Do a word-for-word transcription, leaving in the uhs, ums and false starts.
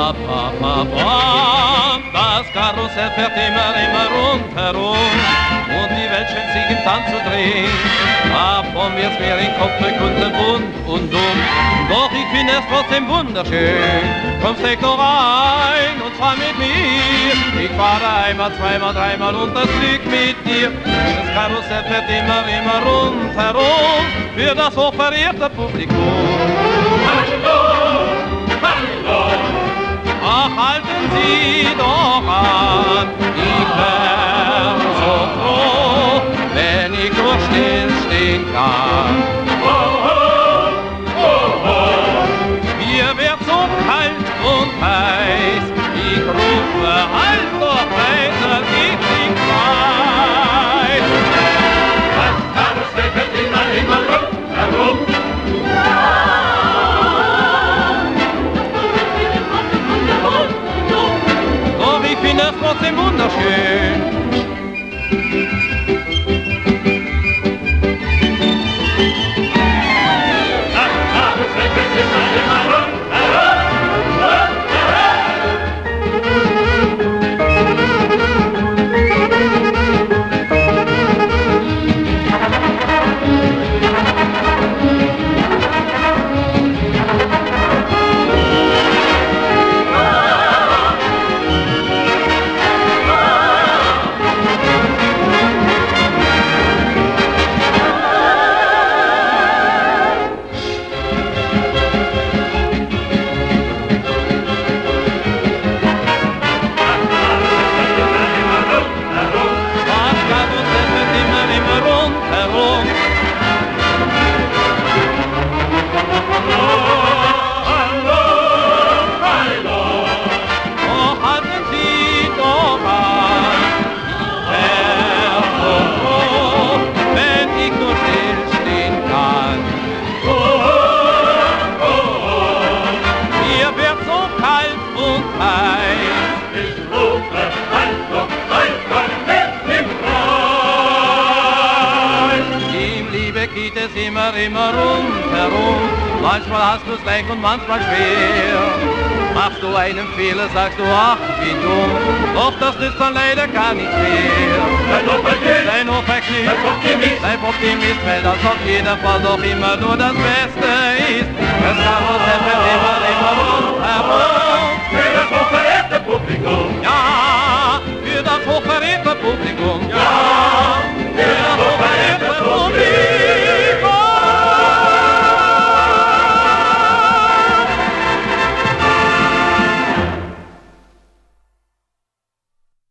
ba, ba, ba, ba. Das Karussell fährt immer, immer rundherum und die Welt scheint sich im Tanz zu drehen. Davon wird's mir in Kopf durch und bunt und dumm, doch ich finde es trotzdem wunderschön. Komm, steig doch ein und fahr mit mir. Ich fahre einmal, zweimal, dreimal und das Glück mit dir. Das Karussell fährt immer, immer rundherum für das hochverehrte Publikum. Ach, halten Sie doch an, ich wär so froh, wenn ich nur stillstehen kann. Oh, oh, oh, oh. Mir wird so kalt und heiß, ich rufe halt doch weiter, ich nicht weiß. Das Karussell fährt immer, immer rundherum. Ich finde es trotzdem wunderschön. Das Karussell fährt immer, immer rundherum. Geht es immer, immer rundherum. Manchmal hast du's leicht und manchmal schwer. Machst du einen Fehler, sagst du, ach, wie dumm. Doch das ist dann leider gar nicht mehr. Sei Optimist, sei Optimist, sei Optimist, weil das auf jeden Fall doch immer nur das Beste ist. Das Karussell fährt immer, immer rundherum.